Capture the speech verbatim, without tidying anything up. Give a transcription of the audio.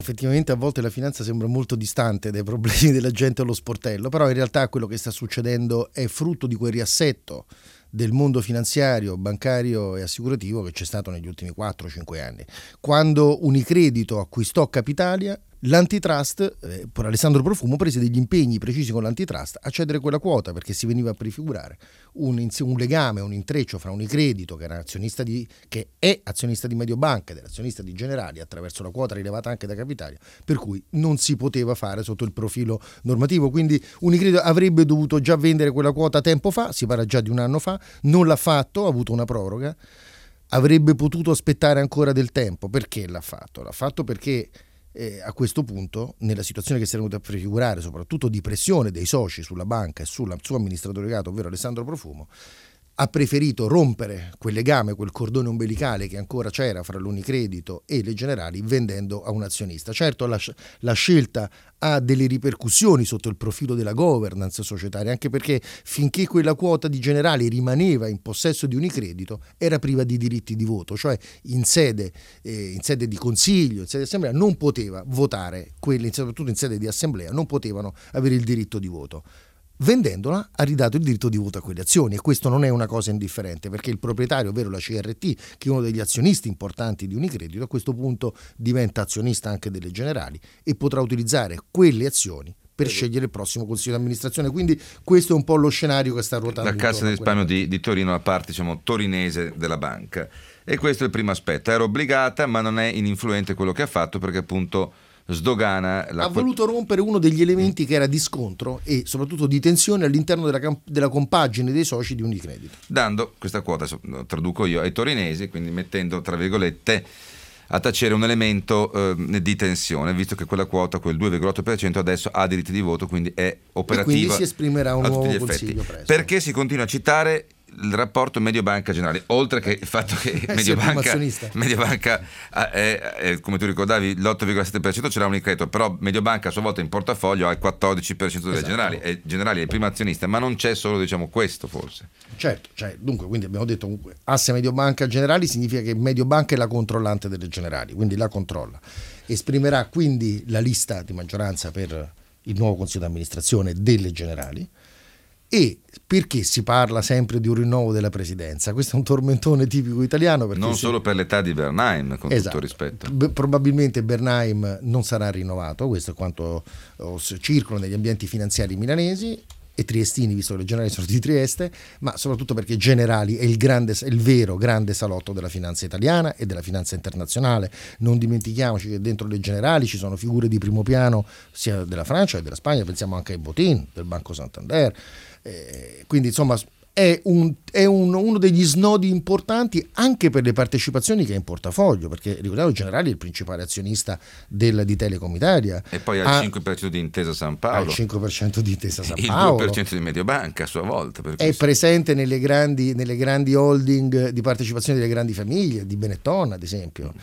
Effettivamente a volte la finanza sembra molto distante dai problemi della gente allo sportello, però in realtà quello che sta succedendo è frutto di quel riassetto del mondo finanziario, bancario e assicurativo che c'è stato negli ultimi quattro cinque anni. Quando Unicredito acquistò Capitalia, l'antitrust, eh, per Alessandro Profumo, prese degli impegni precisi con l'antitrust a cedere quella quota, perché si veniva a prefigurare un, un legame, un intreccio fra Unicredito, che, era azionista di, che è azionista di Mediobanca ed è azionista di Generali, attraverso la quota rilevata anche da Capitalia, per cui non si poteva fare sotto il profilo normativo. Quindi Unicredito avrebbe dovuto già vendere quella quota tempo fa, si parla già di un anno fa, non l'ha fatto, ha avuto una proroga, avrebbe potuto aspettare ancora del tempo. Perché l'ha fatto? L'ha fatto perché Eh, a questo punto, nella situazione che si era venuta a prefigurare, soprattutto di pressione dei soci sulla banca e sul suo amministratore delegato, ovvero Alessandro Profumo, ha preferito rompere quel legame, quel cordone ombelicale che ancora c'era fra l'Unicredito e le Generali, vendendo a un azionista. Certo, la, la scelta ha delle ripercussioni sotto il profilo della governance societaria, anche perché finché quella quota di Generali rimaneva in possesso di Unicredito era priva di diritti di voto, cioè in sede, eh, in sede di consiglio, in sede di assemblea non poteva votare, quelli, soprattutto in sede di assemblea non potevano avere il diritto di voto. Vendendola ha ridato il diritto di voto a quelle azioni, e questo non è una cosa indifferente, perché il proprietario, ovvero la C R T, che è uno degli azionisti importanti di Unicredito, a questo punto diventa azionista anche delle Generali e potrà utilizzare quelle azioni per scegliere il prossimo consiglio di amministrazione. Quindi questo è un po' lo scenario che sta ruotando. La Cassa di risparmio di, di Torino, la parte diciamo torinese della banca, e questo è il primo aspetto. Era obbligata, ma non è ininfluente quello che ha fatto, perché appunto sdogana la... ha voluto rompere uno degli elementi che era di scontro e soprattutto di tensione all'interno della, camp- della compagine dei soci di Unicredito, dando questa quota, traduco io, ai torinesi, quindi mettendo tra virgolette a tacere un elemento eh, di tensione, visto che quella quota, quel due virgola otto per cento adesso ha diritti di voto, quindi è operativa, e quindi si esprimerà un a tutti nuovo gli effetti. consiglio presto. Perché si continua a citare il rapporto Mediobanca Generali, oltre che il fatto che eh, Mediobanca, Mediobanca è, è, come tu ricordavi, l'otto virgola sette per cento ce l'ha Unicredito, però Mediobanca a sua volta in portafoglio ha il quattordici per cento delle esatto. Generali, e Generali è il primo azionista, ma non c'è solo diciamo questo forse. Certo, cioè, dunque quindi abbiamo detto comunque asse Mediobanca Generali significa che Mediobanca è la controllante delle Generali, quindi la controlla. Esprimerà quindi la lista di maggioranza per il nuovo consiglio di amministrazione delle Generali. E perché si parla sempre di un rinnovo della presidenza? Questo è un tormentone tipico italiano. Non si... solo per l'età di Bernheim, con esatto. tutto rispetto. B- probabilmente Bernheim non sarà rinnovato, questo è quanto oh, circola negli ambienti finanziari milanesi e triestini, visto che le Generali sono di Trieste, ma soprattutto perché Generali è il, grande, è il vero grande salotto della finanza italiana e della finanza internazionale. Non dimentichiamoci che dentro le Generali ci sono figure di primo piano sia della Francia che della Spagna, pensiamo anche ai Botín del Banco Santander. Eh, quindi insomma è, un, è un, uno degli snodi importanti anche per le partecipazioni che ha in portafoglio, perché ricordiamo Generali è il principale azionista del, di Telecom Italia e poi ha il cinque per cento di Intesa San Paolo, il cinque per cento di Intesa San il Paolo, due per cento di Mediobanca a sua volta, per è presente nelle grandi, nelle grandi holding di partecipazione delle grandi famiglie di Benetton ad esempio.